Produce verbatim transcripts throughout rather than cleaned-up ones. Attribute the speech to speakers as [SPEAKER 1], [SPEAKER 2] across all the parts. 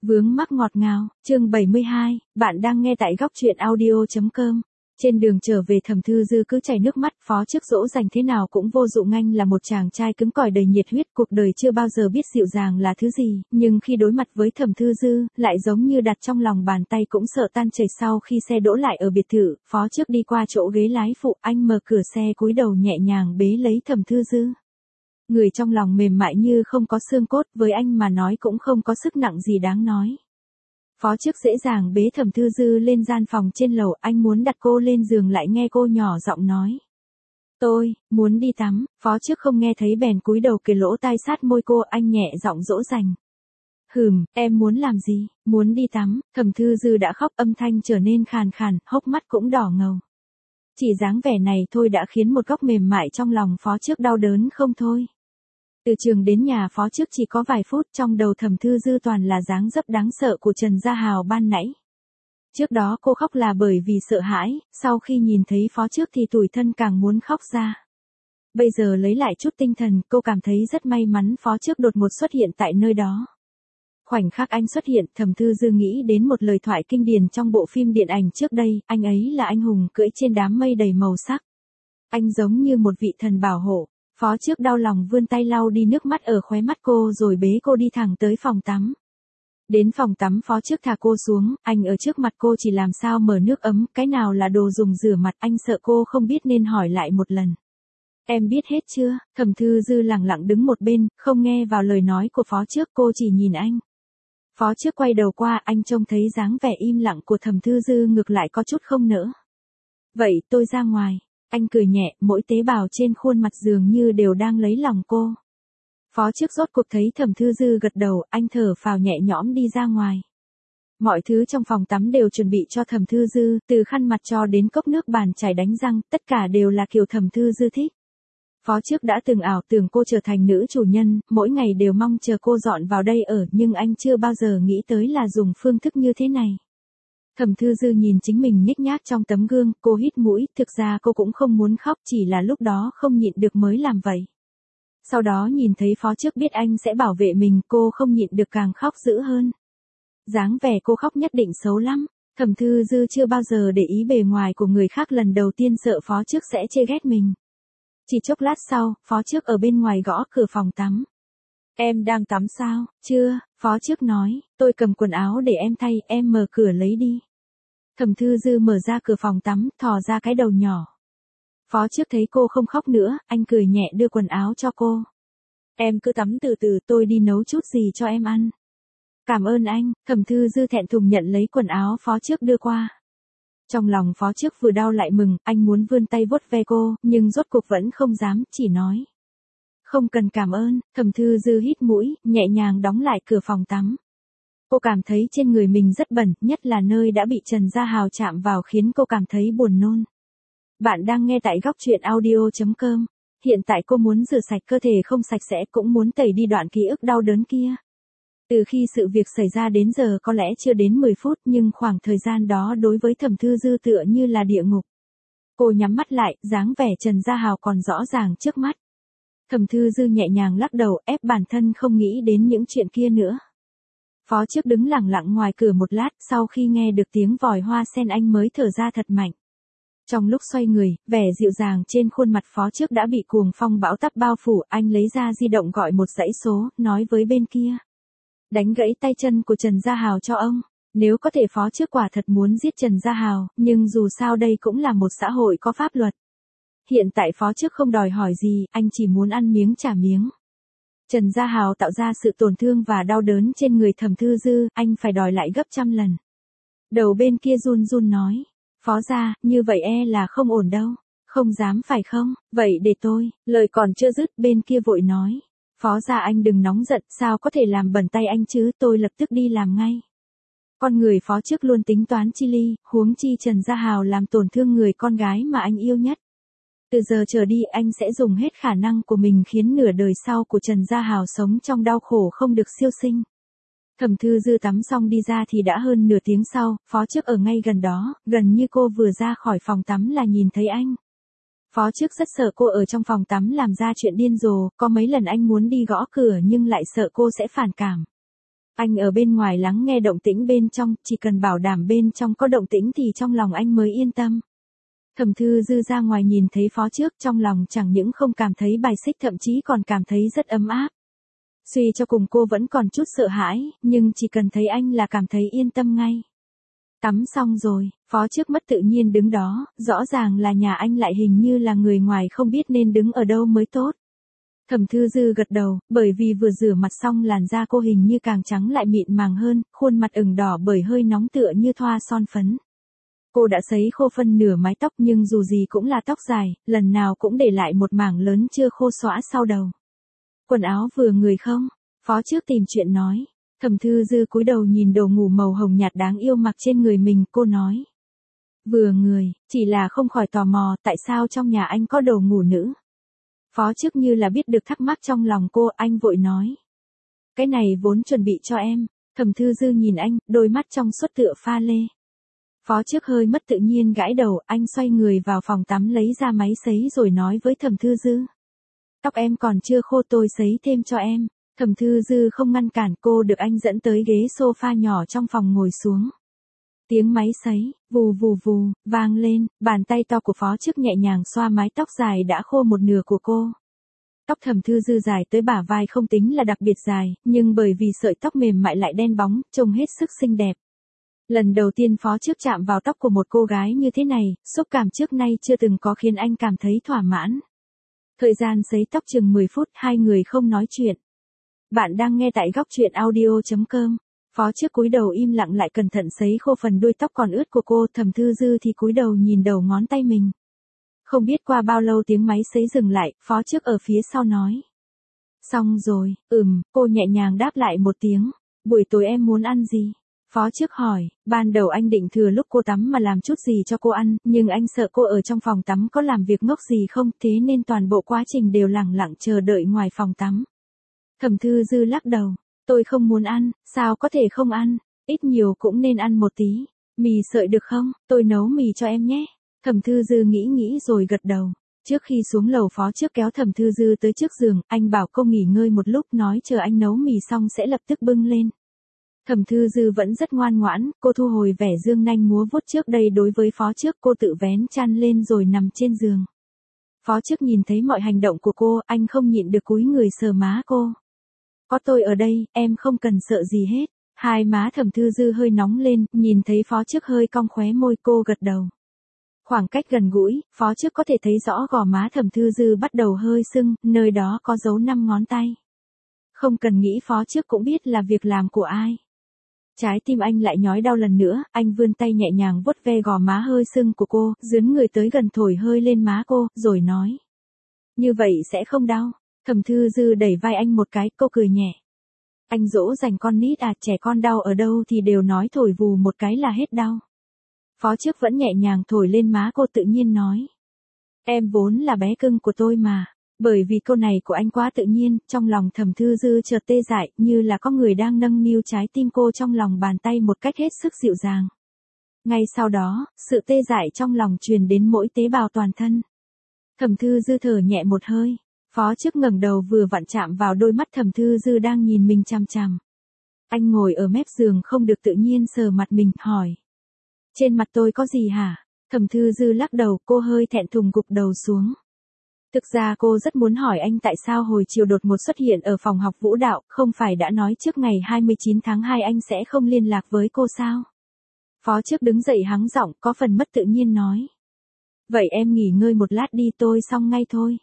[SPEAKER 1] Vướng mắc ngọt ngào, chương bảy mươi hai, bạn đang nghe tại góc truyện audio chấm com. Trên đường trở về Thẩm Thư Dư cứ chảy nước mắt, phó trước dỗ dành thế nào cũng vô dụng. Anh là một chàng trai cứng cỏi đầy nhiệt huyết, cuộc đời chưa bao giờ biết dịu dàng là thứ gì, nhưng khi đối mặt với Thẩm Thư Dư, lại giống như đặt trong lòng bàn tay cũng sợ tan chảy. Sau khi xe đỗ lại ở biệt thự, phó trước đi qua chỗ ghế lái phụ, anh mở cửa xe cúi đầu nhẹ nhàng bế lấy Thẩm Thư Dư. Người trong lòng mềm mại như không có xương cốt, với anh mà nói cũng không có sức nặng gì đáng nói. Phó trước dễ dàng bế Thẩm Thư Dư lên gian phòng trên lầu, anh muốn đặt cô lên giường lại nghe cô nhỏ giọng nói. Tôi, muốn đi tắm, phó trước không nghe thấy bèn cúi đầu kề lỗ tai sát môi cô, anh nhẹ giọng dỗ dành. Hừm, em muốn làm gì, muốn đi tắm, Thẩm Thư Dư đã khóc, âm thanh trở nên khàn khàn, hốc mắt cũng đỏ ngầu. Chỉ dáng vẻ này thôi đã khiến một góc mềm mại trong lòng phó trước đau đớn không thôi. Từ trường đến nhà phó trước chỉ có vài phút, trong đầu Thẩm Thư Dư toàn là dáng dấp đáng sợ của Trần Gia Hào ban nãy. Trước đó cô khóc là bởi vì sợ hãi, sau khi nhìn thấy phó trước thì tủi thân càng muốn khóc ra. Bây giờ lấy lại chút tinh thần, cô cảm thấy rất may mắn phó trước đột ngột xuất hiện tại nơi đó. Khoảnh khắc anh xuất hiện, Thẩm Thư Dư nghĩ đến một lời thoại kinh điển trong bộ phim điện ảnh trước đây, anh ấy là anh hùng cưỡi trên đám mây đầy màu sắc. Anh giống như một vị thần bảo hộ. Phó trước đau lòng vươn tay lau đi nước mắt ở khóe mắt cô rồi bế cô đi thẳng tới phòng tắm. Đến phòng tắm phó trước thả cô xuống, anh ở trước mặt cô chỉ làm sao mở nước ấm, cái nào là đồ dùng rửa mặt, anh sợ cô không biết nên hỏi lại một lần. Em biết hết chưa? Thẩm Thư Dư lặng lặng đứng một bên, không nghe vào lời nói của phó trước, cô chỉ nhìn anh. Phó trước quay đầu qua, anh trông thấy dáng vẻ im lặng của Thẩm Thư Dư ngược lại có chút không nỡ. Vậy tôi ra ngoài. Anh cười nhẹ, mỗi tế bào trên khuôn mặt dường như đều đang lấy lòng cô. Phó trước rốt cuộc thấy Thẩm Thư Dư gật đầu, anh thở phào nhẹ nhõm đi ra ngoài. Mọi thứ trong phòng tắm đều chuẩn bị cho Thẩm Thư Dư, từ khăn mặt cho đến cốc nước bàn chải đánh răng, tất cả đều là kiểu Thẩm Thư Dư thích. Phó trước đã từng ảo tưởng cô trở thành nữ chủ nhân, mỗi ngày đều mong chờ cô dọn vào đây ở, nhưng anh chưa bao giờ nghĩ tới là dùng phương thức như thế này. Thẩm Thư Dư nhìn chính mình nhếch nhác trong tấm gương, cô hít mũi, thực ra cô cũng không muốn khóc, chỉ là lúc đó không nhịn được mới làm vậy. Sau đó nhìn thấy phó trước biết anh sẽ bảo vệ mình, cô không nhịn được càng khóc dữ hơn. Dáng vẻ cô khóc nhất định xấu lắm, Thẩm Thư Dư chưa bao giờ để ý bề ngoài của người khác, lần đầu tiên sợ phó trước sẽ chê ghét mình. Chỉ chốc lát sau, phó trước ở bên ngoài gõ cửa phòng tắm. Em đang tắm sao? Chưa, phó trước nói, tôi cầm quần áo để em thay, em mở cửa lấy đi. Thẩm Thư Dư mở ra cửa phòng tắm, thò ra cái đầu nhỏ. Phó trước thấy cô không khóc nữa, anh cười nhẹ đưa quần áo cho cô. Em cứ tắm từ từ, tôi đi nấu chút gì cho em ăn. Cảm ơn anh, Thẩm Thư Dư thẹn thùng nhận lấy quần áo phó trước đưa qua. Trong lòng phó trước vừa đau lại mừng, anh muốn vươn tay vuốt ve cô, nhưng rốt cuộc vẫn không dám, chỉ nói. Không cần cảm ơn, Thẩm Thư Dư hít mũi, nhẹ nhàng đóng lại cửa phòng tắm. Cô cảm thấy trên người mình rất bẩn, nhất là nơi đã bị Trần Gia Hào chạm vào khiến cô cảm thấy buồn nôn. Bạn đang nghe tại góc truyện audio chấm com. Hiện tại cô muốn rửa sạch cơ thể không sạch sẽ, cũng muốn tẩy đi đoạn ký ức đau đớn kia. Từ khi sự việc xảy ra đến giờ có lẽ chưa đến mười phút, nhưng khoảng thời gian đó đối với Thẩm Thư Dư tựa như là địa ngục. Cô nhắm mắt lại, dáng vẻ Trần Gia Hào còn rõ ràng trước mắt. Thẩm Thư Dư nhẹ nhàng lắc đầu, ép bản thân không nghĩ đến những chuyện kia nữa. Phó trước đứng lặng lặng ngoài cửa một lát, sau khi nghe được tiếng vòi hoa sen anh mới thở ra thật mạnh. Trong lúc xoay người, vẻ dịu dàng trên khuôn mặt phó trước đã bị cuồng phong bão táp bao phủ, anh lấy ra di động gọi một dãy số, nói với bên kia. Đánh gãy tay chân của Trần Gia Hào cho ông. Nếu có thể phó trước quả thật muốn giết Trần Gia Hào, nhưng dù sao đây cũng là một xã hội có pháp luật. Hiện tại phó trước không đòi hỏi gì, anh chỉ muốn ăn miếng trả miếng. Trần Gia Hào tạo ra sự tổn thương và đau đớn trên người Thẩm Thư Dư, anh phải đòi lại gấp trăm lần. Đầu bên kia run run nói, phó gia, như vậy e là không ổn đâu. Không dám phải không, vậy để tôi, lời còn chưa dứt bên kia vội nói. Phó gia anh đừng nóng giận, sao có thể làm bẩn tay anh chứ, tôi lập tức đi làm ngay. Con người phó trước luôn tính toán chi ly, huống chi Trần Gia Hào làm tổn thương người con gái mà anh yêu nhất. Từ giờ trở đi anh sẽ dùng hết khả năng của mình khiến nửa đời sau của Trần Gia Hào sống trong đau khổ không được siêu sinh. Thẩm Thư Dư tắm xong đi ra thì đã hơn nửa tiếng sau, phó trước ở ngay gần đó, gần như cô vừa ra khỏi phòng tắm là nhìn thấy anh. Phó trước rất sợ cô ở trong phòng tắm làm ra chuyện điên rồ, có mấy lần anh muốn đi gõ cửa nhưng lại sợ cô sẽ phản cảm. Anh ở bên ngoài lắng nghe động tĩnh bên trong, chỉ cần bảo đảm bên trong có động tĩnh thì trong lòng anh mới yên tâm. Thẩm Thư Dư ra ngoài nhìn thấy Phó Trước, trong lòng chẳng những không cảm thấy bài xích, thậm chí còn cảm thấy rất ấm áp. Suy cho cùng cô vẫn còn chút sợ hãi, nhưng chỉ cần thấy anh là cảm thấy yên tâm ngay. Tắm xong rồi, Phó Trước mất tự nhiên đứng đó, rõ ràng là nhà anh lại hình như là người ngoài không biết nên đứng ở đâu mới tốt. Thẩm Thư Dư gật đầu, bởi vì vừa rửa mặt xong làn da cô hình như càng trắng lại mịn màng hơn, khuôn mặt ửng đỏ bởi hơi nóng tựa như thoa son phấn. Cô đã sấy khô phân nửa mái tóc nhưng dù gì cũng là tóc dài, lần nào cũng để lại một mảng lớn chưa khô xõa sau đầu. Quần áo vừa người không? Phó Trước tìm chuyện nói. Thẩm Thư Dư cúi đầu nhìn đồ ngủ màu hồng nhạt đáng yêu mặc trên người mình, cô nói. Vừa người, chỉ là không khỏi tò mò tại sao trong nhà anh có đồ ngủ nữ. Phó Trước như là biết được thắc mắc trong lòng cô, anh vội nói. Cái này vốn chuẩn bị cho em. Thẩm Thư Dư nhìn anh, đôi mắt trong suốt tựa pha lê. Phó Trước hơi mất tự nhiên gãi đầu, anh xoay người vào phòng tắm lấy ra máy sấy rồi nói với Thẩm Thư Dư. Tóc em còn chưa khô, tôi sấy thêm cho em. Thẩm Thư Dư không ngăn cản, cô được anh dẫn tới ghế sofa nhỏ trong phòng ngồi xuống. Tiếng máy sấy, vù vù vù, vang lên, bàn tay to của Phó Trước nhẹ nhàng xoa mái tóc dài đã khô một nửa của cô. Tóc Thẩm Thư Dư dài tới bả vai không tính là đặc biệt dài, nhưng bởi vì sợi tóc mềm mại lại đen bóng, trông hết sức xinh đẹp. Lần đầu tiên Phó Trước chạm vào tóc của một cô gái như thế này, xúc cảm trước nay chưa từng có khiến anh cảm thấy thỏa mãn. Thời gian sấy tóc chừng mười phút, hai người không nói chuyện. Bạn đang nghe tại góc truyện audio chấm com. Phó Trước cúi đầu im lặng lại cẩn thận sấy khô phần đuôi tóc còn ướt của cô, Thẩm Thư Dư thì cúi đầu nhìn đầu ngón tay mình. Không biết qua bao lâu tiếng máy sấy dừng lại, Phó Trước ở phía sau nói. Xong rồi, ừm, cô nhẹ nhàng đáp lại một tiếng. Buổi tối em muốn ăn gì? Phó Trước hỏi, ban đầu anh định thừa lúc cô tắm mà làm chút gì cho cô ăn, nhưng anh sợ cô ở trong phòng tắm có làm việc ngốc gì không, thế nên toàn bộ quá trình đều lẳng lặng chờ đợi ngoài phòng tắm. Thẩm Thư Dư lắc đầu, tôi không muốn ăn, sao có thể không ăn, ít nhiều cũng nên ăn một tí. Mì sợi được không, tôi nấu mì cho em nhé. Thẩm Thư Dư nghĩ nghĩ rồi gật đầu. Trước khi xuống lầu Phó Trước kéo Thẩm Thư Dư tới trước giường, anh bảo cô nghỉ ngơi một lúc, nói chờ anh nấu mì xong sẽ lập tức bưng lên. Thẩm Thư Dư vẫn rất ngoan ngoãn, cô thu hồi vẻ dương nanh múa vuốt trước đây đối với Phó Trước, cô tự vén chăn lên rồi nằm trên giường. Phó Trước nhìn thấy mọi hành động của cô, anh không nhịn được cúi người sờ má cô. Có tôi ở đây, em không cần sợ gì hết. Hai má Thẩm Thư Dư hơi nóng lên, nhìn thấy Phó Trước hơi cong khóe môi, cô gật đầu. Khoảng cách gần gũi, Phó Trước có thể thấy rõ gò má Thẩm Thư Dư bắt đầu hơi sưng, nơi đó có dấu năm ngón tay. Không cần nghĩ Phó Trước cũng biết là việc làm của ai. Trái tim anh lại nhói đau lần nữa, anh vươn tay nhẹ nhàng vuốt ve gò má hơi sưng của cô, dướn người tới gần thổi hơi lên má cô, rồi nói. Như vậy sẽ không đau. Thẩm Thư Dư đẩy vai anh một cái, cô cười nhẹ. Anh dỗ dành con nít à, trẻ con đau ở đâu thì đều nói thổi vù một cái là hết đau. Phó Trước vẫn nhẹ nhàng thổi lên má cô, tự nhiên nói. Em vốn là bé cưng của tôi mà. Bởi vì câu này của anh quá tự nhiên, trong lòng Thẩm Thư Dư chợt tê dại, như là có người đang nâng niu trái tim cô trong lòng bàn tay một cách hết sức dịu dàng. Ngay sau đó, sự tê dại trong lòng truyền đến mỗi tế bào toàn thân. Thẩm Thư Dư thở nhẹ một hơi. Phó Trước ngẩng đầu vừa vặn chạm vào đôi mắt Thẩm Thư Dư đang nhìn mình chằm chằm. Anh ngồi ở mép giường không được tự nhiên sờ mặt mình, hỏi. Trên mặt tôi có gì hả? Thẩm Thư Dư lắc đầu, cô hơi thẹn thùng gục đầu xuống. Thực ra cô rất muốn hỏi anh tại sao hồi chiều đột ngột xuất hiện ở phòng học vũ đạo, không phải đã nói trước ngày hai mươi chín tháng hai anh sẽ không liên lạc với cô sao? Phó Trước đứng dậy hắng giọng, có phần mất tự nhiên nói. Vậy em nghỉ ngơi một lát đi, tôi xong ngay thôi.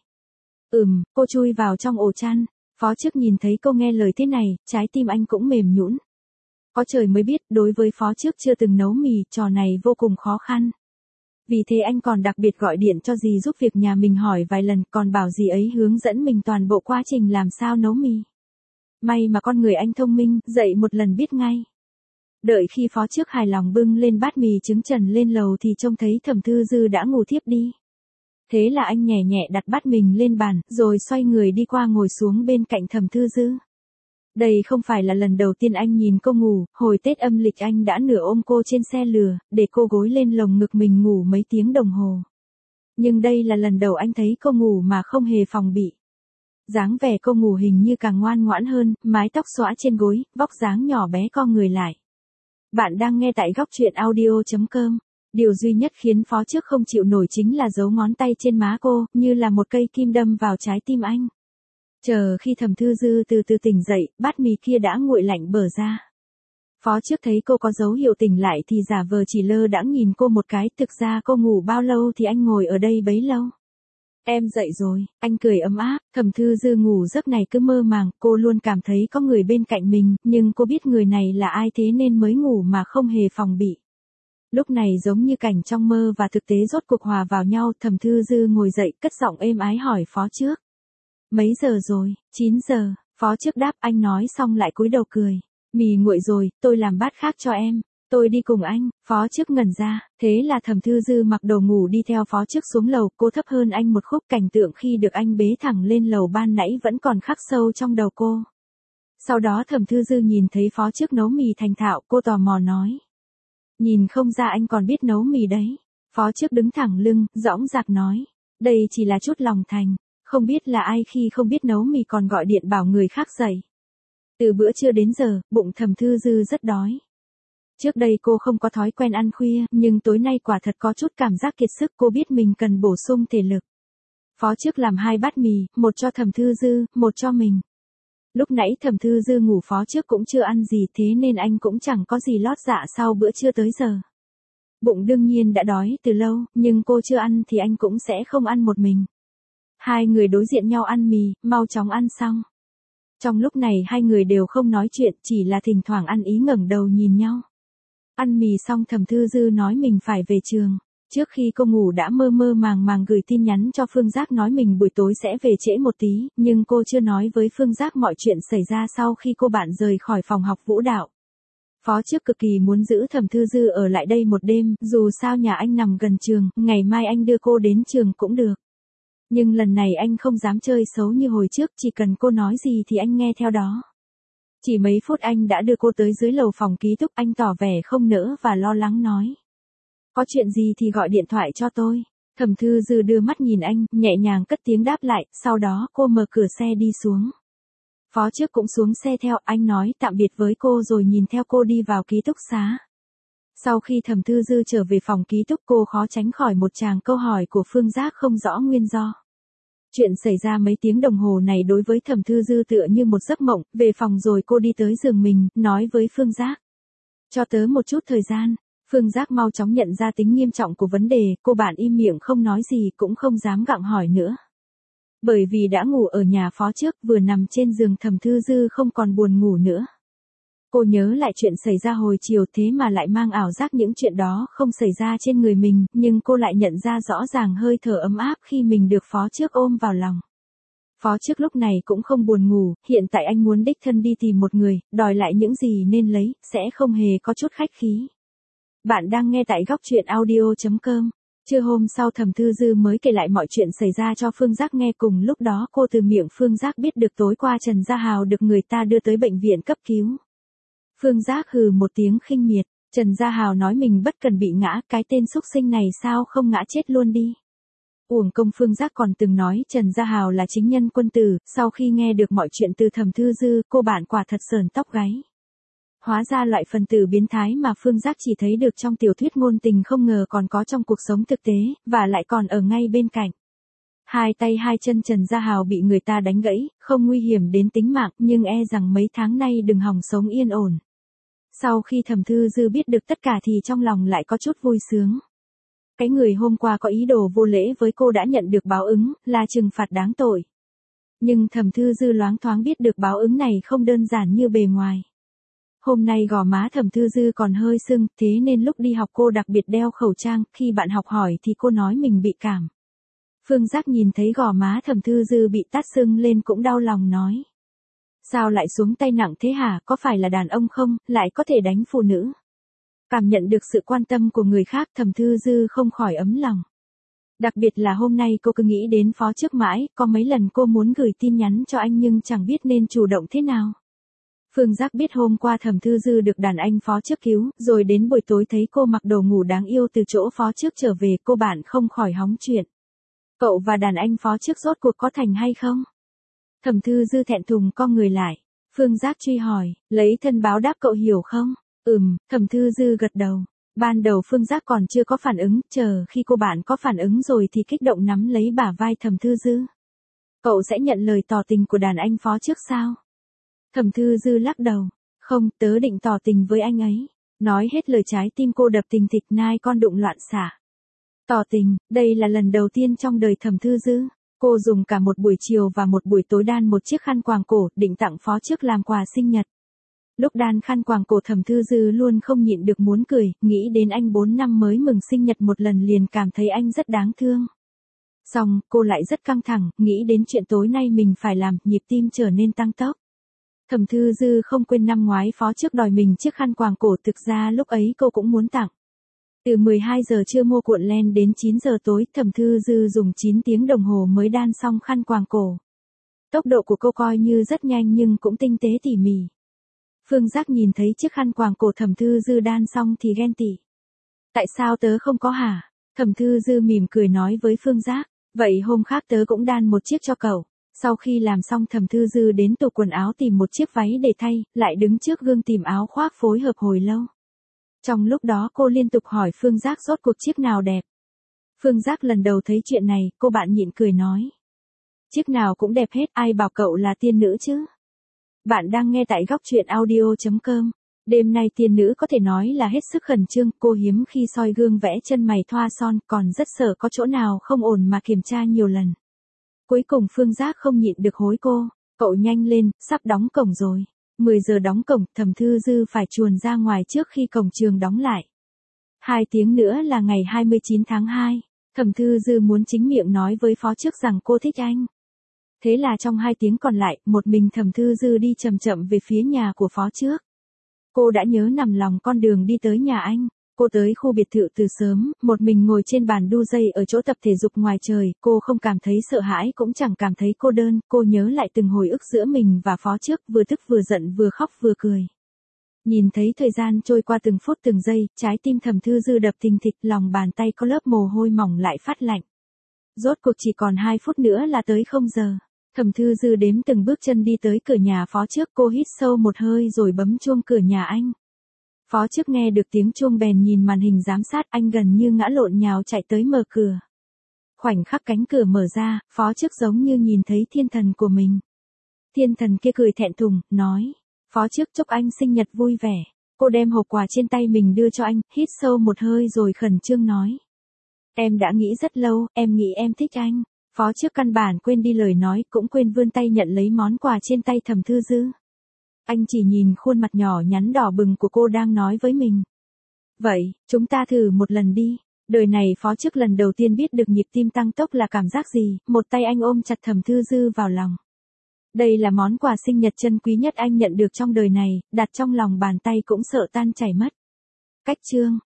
[SPEAKER 1] Ừm, cô chui vào trong ổ chăn. Phó Trước nhìn thấy cô nghe lời thế này, trái tim anh cũng mềm nhũn. Có trời mới biết, đối với Phó Trước chưa từng nấu mì, trò này vô cùng khó khăn. Vì thế anh còn đặc biệt gọi điện cho dì giúp việc nhà mình hỏi vài lần, còn bảo dì ấy hướng dẫn mình toàn bộ quá trình làm sao nấu mì. May mà con người anh thông minh, dậy một lần biết ngay. Đợi khi Phó Trước hài lòng bưng lên bát mì trứng trần lên lầu thì trông thấy Thẩm Thư Dư đã ngủ thiếp đi. Thế là anh nhẹ nhẹ đặt bát mình lên bàn, rồi xoay người đi qua ngồi xuống bên cạnh Thẩm Thư Dư. Đây không phải là lần đầu tiên anh nhìn cô ngủ, hồi Tết âm lịch anh đã nửa ôm cô trên xe lừa, để cô gối lên lồng ngực mình ngủ mấy tiếng đồng hồ. Nhưng đây là lần đầu anh thấy cô ngủ mà không hề phòng bị. Dáng vẻ cô ngủ hình như càng ngoan ngoãn hơn, mái tóc xõa trên gối, vóc dáng nhỏ bé co người lại. Bạn đang nghe tại góc truyện audio chấm com. Điều duy nhất khiến Phó Trước không chịu nổi chính là dấu ngón tay trên má cô, như là một cây kim đâm vào trái tim anh. Chờ khi Thẩm Thư Dư từ từ tỉnh dậy, bát mì kia đã nguội lạnh bở ra. Phó Trước thấy cô có dấu hiệu tỉnh lại thì giả vờ chỉ lơ đãng nhìn cô một cái, thực ra cô ngủ bao lâu thì anh ngồi ở đây bấy lâu. Em dậy rồi, anh cười ấm áp. Thẩm Thư Dư ngủ giấc này cứ mơ màng, cô luôn cảm thấy có người bên cạnh mình, nhưng cô biết người này là ai thế nên mới ngủ mà không hề phòng bị. Lúc này giống như cảnh trong mơ và thực tế rốt cuộc hòa vào nhau, Thẩm Thư Dư ngồi dậy, cất giọng êm ái hỏi Phó Trước. Mấy giờ rồi? chín giờ, Phó Trước đáp. Anh nói xong lại cúi đầu cười. Mì nguội rồi, tôi làm bát khác cho em. Tôi đi cùng anh. Phó Trước ngẩn ra, thế là Thẩm Thư Dư mặc đồ ngủ đi theo Phó Trước xuống lầu, cô thấp hơn anh một khúc, cảnh tượng khi được anh bế thẳng lên lầu ban nãy vẫn còn khắc sâu trong đầu cô. Sau đó Thẩm Thư Dư nhìn thấy Phó Trước nấu mì thành thạo, cô tò mò nói. Nhìn không ra anh còn biết nấu mì đấy. Phó Trước đứng thẳng lưng, dõng dạc nói. Đây chỉ là chút lòng thành, không biết là ai khi không biết nấu mì còn gọi điện bảo người khác dậy. Từ bữa trưa đến giờ, bụng Thẩm Thư Dư rất đói. Trước đây cô không có thói quen ăn khuya, nhưng tối nay quả thật có chút cảm giác kiệt sức, cô biết mình cần bổ sung thể lực. Phó Trước làm hai bát mì, một cho Thẩm Thư Dư, một cho mình. Lúc nãy Thẩm Thư Dư ngủ, Phó Trước cũng chưa ăn gì, thế nên anh cũng chẳng có gì lót dạ sau bữa trưa tới giờ. Bụng đương nhiên đã đói từ lâu, nhưng cô chưa ăn thì anh cũng sẽ không ăn một mình. Hai người đối diện nhau ăn mì, mau chóng ăn xong. Trong lúc này hai người đều không nói chuyện, chỉ là thỉnh thoảng ăn ý ngẩng đầu nhìn nhau. Ăn mì xong Thẩm Thư Dư nói mình phải về trường. Trước khi cô ngủ đã mơ mơ màng màng gửi tin nhắn cho Phương Giác nói mình buổi tối sẽ về trễ một tí, nhưng cô chưa nói với Phương Giác mọi chuyện xảy ra sau khi cô bạn rời khỏi phòng học vũ đạo. Phó Trước cực kỳ muốn giữ Thẩm Thư Dư ở lại đây một đêm, dù sao nhà anh nằm gần trường, ngày mai anh đưa cô đến trường cũng được. Nhưng lần này anh không dám chơi xấu như hồi trước, chỉ cần cô nói gì thì anh nghe theo đó. Chỉ mấy phút anh đã đưa cô tới dưới lầu phòng ký túc, anh tỏ vẻ không nỡ và lo lắng nói. Có chuyện gì thì gọi điện thoại cho tôi. Thẩm Thư Dư đưa mắt nhìn anh, nhẹ nhàng cất tiếng đáp lại, sau đó cô mở cửa xe đi xuống. Phó Trước cũng xuống xe theo, anh nói tạm biệt với cô rồi nhìn theo cô đi vào ký túc xá. Sau khi Thẩm Thư Dư trở về phòng ký túc, cô khó tránh khỏi một tràng câu hỏi của Phương Giác không rõ nguyên do. Chuyện xảy ra mấy tiếng đồng hồ này đối với Thẩm Thư Dư tựa như một giấc mộng, về phòng rồi cô đi tới giường mình, nói với Phương Giác. Cho tớ một chút thời gian. Phương Giác mau chóng nhận ra tính nghiêm trọng của vấn đề, cô bạn im miệng không nói gì cũng không dám gặng hỏi nữa. Bởi vì đã ngủ ở nhà Phó Trước, vừa nằm trên giường Thẩm Thư Dư không còn buồn ngủ nữa. Cô nhớ lại chuyện xảy ra hồi chiều, thế mà lại mang ảo giác những chuyện đó không xảy ra trên người mình, nhưng cô lại nhận ra rõ ràng hơi thở ấm áp khi mình được Phó Trước ôm vào lòng. Phó Trước lúc này cũng không buồn ngủ, hiện tại anh muốn đích thân đi tìm một người, đòi lại những gì nên lấy, sẽ không hề có chút khách khí. Bạn đang nghe tại góc truyện audio chấm com. Trưa hôm sau Thẩm Thư Dư mới kể lại mọi chuyện xảy ra cho Phương Giác nghe, cùng lúc đó cô từ miệng Phương Giác biết được tối qua Trần Gia Hào được người ta đưa tới bệnh viện cấp cứu. Phương Giác hừ một tiếng khinh miệt, Trần Gia Hào nói mình bất cần bị ngã, cái tên xúc sinh này sao không ngã chết luôn đi. Uổng công Phương Giác còn từng nói Trần Gia Hào là chính nhân quân tử, sau khi nghe được mọi chuyện từ Thẩm Thư Dư, cô bạn quả thật sởn tóc gáy. Hóa ra loại phần tử biến thái mà Phương Giác chỉ thấy được trong tiểu thuyết ngôn tình không ngờ còn có trong cuộc sống thực tế, và lại còn ở ngay bên cạnh. Hai tay hai chân Trần Gia Hào bị người ta đánh gãy, không nguy hiểm đến tính mạng, nhưng e rằng mấy tháng nay đừng hòng sống yên ổn. Sau khi Thẩm Thư Dư biết được tất cả thì trong lòng lại có chút vui sướng. Cái người hôm qua có ý đồ vô lễ với cô đã nhận được báo ứng, là trừng phạt đáng tội. Nhưng Thẩm Thư Dư loáng thoáng biết được báo ứng này không đơn giản như bề ngoài. Hôm nay gò má Thẩm Thư Dư còn hơi sưng, thế nên lúc đi học cô đặc biệt đeo khẩu trang, khi bạn học hỏi thì cô nói mình bị cảm. Phương Giác nhìn thấy gò má Thẩm Thư Dư bị tát sưng lên cũng đau lòng nói. Sao lại xuống tay nặng thế hả, có phải là đàn ông không, lại có thể đánh phụ nữ. Cảm nhận được sự quan tâm của người khác, Thẩm Thư Dư không khỏi ấm lòng. Đặc biệt là hôm nay cô cứ nghĩ đến Phó Trước mãi, có mấy lần cô muốn gửi tin nhắn cho anh nhưng chẳng biết nên chủ động thế nào. Phương Giác biết hôm qua Thẩm Thư Dư được đàn anh Phó Trước cứu, rồi đến buổi tối thấy cô mặc đồ ngủ đáng yêu từ chỗ Phó Trước trở về, cô bạn không khỏi hóng chuyện. Cậu và đàn anh Phó Trước rốt cuộc có thành hay không? Thẩm Thư Dư thẹn thùng co người lại. Phương Giác truy hỏi, lấy thân báo đáp cậu hiểu không? Ừm, Thẩm Thư Dư gật đầu. Ban đầu Phương Giác còn chưa có phản ứng, chờ khi cô bạn có phản ứng rồi thì kích động nắm lấy bả vai Thẩm Thư Dư. Cậu sẽ nhận lời tỏ tình của đàn anh phó trước sao? Thẩm Thư Dư lắc đầu. Không, tớ định tỏ tình với anh ấy. Nói hết lời trái tim cô đập tình thịch, nai con đụng loạn xả. Tỏ tình, đây là lần đầu tiên trong đời Thẩm Thư Dư. Cô dùng cả một buổi chiều và một buổi tối đan một chiếc khăn quàng cổ định tặng phó trước làm quà sinh nhật. Lúc đan khăn quàng cổ Thẩm Thư Dư luôn không nhịn được muốn cười, nghĩ đến anh bốn năm mới mừng sinh nhật một lần liền cảm thấy anh rất đáng thương. Xong, cô lại rất căng thẳng, nghĩ đến chuyện tối nay mình phải làm, nhịp tim trở nên tăng tốc. Thẩm Thư Dư không quên năm ngoái phó trước đòi mình chiếc khăn quàng cổ, thực ra lúc ấy cô cũng muốn tặng. Từ mười hai giờ trưa mua cuộn len đến chín giờ tối, Thẩm Thư Dư dùng chín tiếng đồng hồ mới đan xong khăn quàng cổ. Tốc độ của cô coi như rất nhanh nhưng cũng tinh tế tỉ mỉ. Phương Giác nhìn thấy chiếc khăn quàng cổ Thẩm Thư Dư đan xong thì ghen tị. Tại sao tớ không có hả? Thẩm Thư Dư mỉm cười nói với Phương Giác, vậy hôm khác tớ cũng đan một chiếc cho cậu. Sau khi làm xong Thẩm Thư Dư đến tủ quần áo tìm một chiếc váy để thay, lại đứng trước gương tìm áo khoác phối hợp hồi lâu. Trong lúc đó cô liên tục hỏi Phương Giác rốt cuộc chiếc nào đẹp. Phương Giác lần đầu thấy chuyện này, cô bạn nhịn cười nói. Chiếc nào cũng đẹp hết, ai bảo cậu là tiên nữ chứ. Bạn đang nghe tại góc truyện audio chấm com. Đêm nay tiên nữ có thể nói là hết sức khẩn trương, cô hiếm khi soi gương vẽ chân mày thoa son, còn rất sợ có chỗ nào không ổn mà kiểm tra nhiều lần. Cuối cùng Phương Giác không nhịn được hối cô, cậu nhanh lên, sắp đóng cổng rồi. mười giờ đóng cổng, Thẩm Thư Dư phải chuồn ra ngoài trước khi cổng trường đóng lại. Hai tiếng nữa là ngày hai mươi chín tháng hai, Thẩm Thư Dư muốn chính miệng nói với phó trước rằng cô thích anh. Thế là trong hai tiếng còn lại, một mình Thẩm Thư Dư đi chậm chậm về phía nhà của phó trước. Cô đã nhớ nằm lòng con đường đi tới nhà anh. Cô tới khu biệt thự từ sớm, một mình ngồi trên bàn đu dây ở chỗ tập thể dục ngoài trời, cô không cảm thấy sợ hãi cũng chẳng cảm thấy cô đơn, cô nhớ lại từng hồi ức giữa mình và phó trước, vừa tức vừa giận vừa khóc vừa cười. Nhìn thấy thời gian trôi qua từng phút từng giây, trái tim Thẩm Thư Dư đập thình thịch, lòng bàn tay có lớp mồ hôi mỏng lại phát lạnh. Rốt cuộc chỉ còn hai phút nữa là tới không giờ. Thẩm Thư Dư đếm từng bước chân đi tới cửa nhà phó trước, cô hít sâu một hơi rồi bấm chuông cửa nhà anh. Phó trước nghe được tiếng chuông bèn nhìn màn hình giám sát, anh gần như ngã lộn nhào chạy tới mở cửa. Khoảnh khắc cánh cửa mở ra, phó trước giống như nhìn thấy thiên thần của mình. Thiên thần kia cười thẹn thùng, nói, phó trước chúc anh sinh nhật vui vẻ. Cô đem hộp quà trên tay mình đưa cho anh, hít sâu một hơi rồi khẩn trương nói. Em đã nghĩ rất lâu, em nghĩ em thích anh. Phó trước căn bản quên đi lời nói, cũng quên vươn tay nhận lấy món quà trên tay Thẩm Thư Dư. Anh chỉ nhìn khuôn mặt nhỏ nhắn đỏ bừng của cô đang nói với mình. Vậy, chúng ta thử một lần đi. Đời này phó trước lần đầu tiên biết được nhịp tim tăng tốc là cảm giác gì, một tay anh ôm chặt Thẩm Thư Dư vào lòng. Đây là món quà sinh nhật chân quý nhất anh nhận được trong đời này, đặt trong lòng bàn tay cũng sợ tan chảy mất. Cách chương.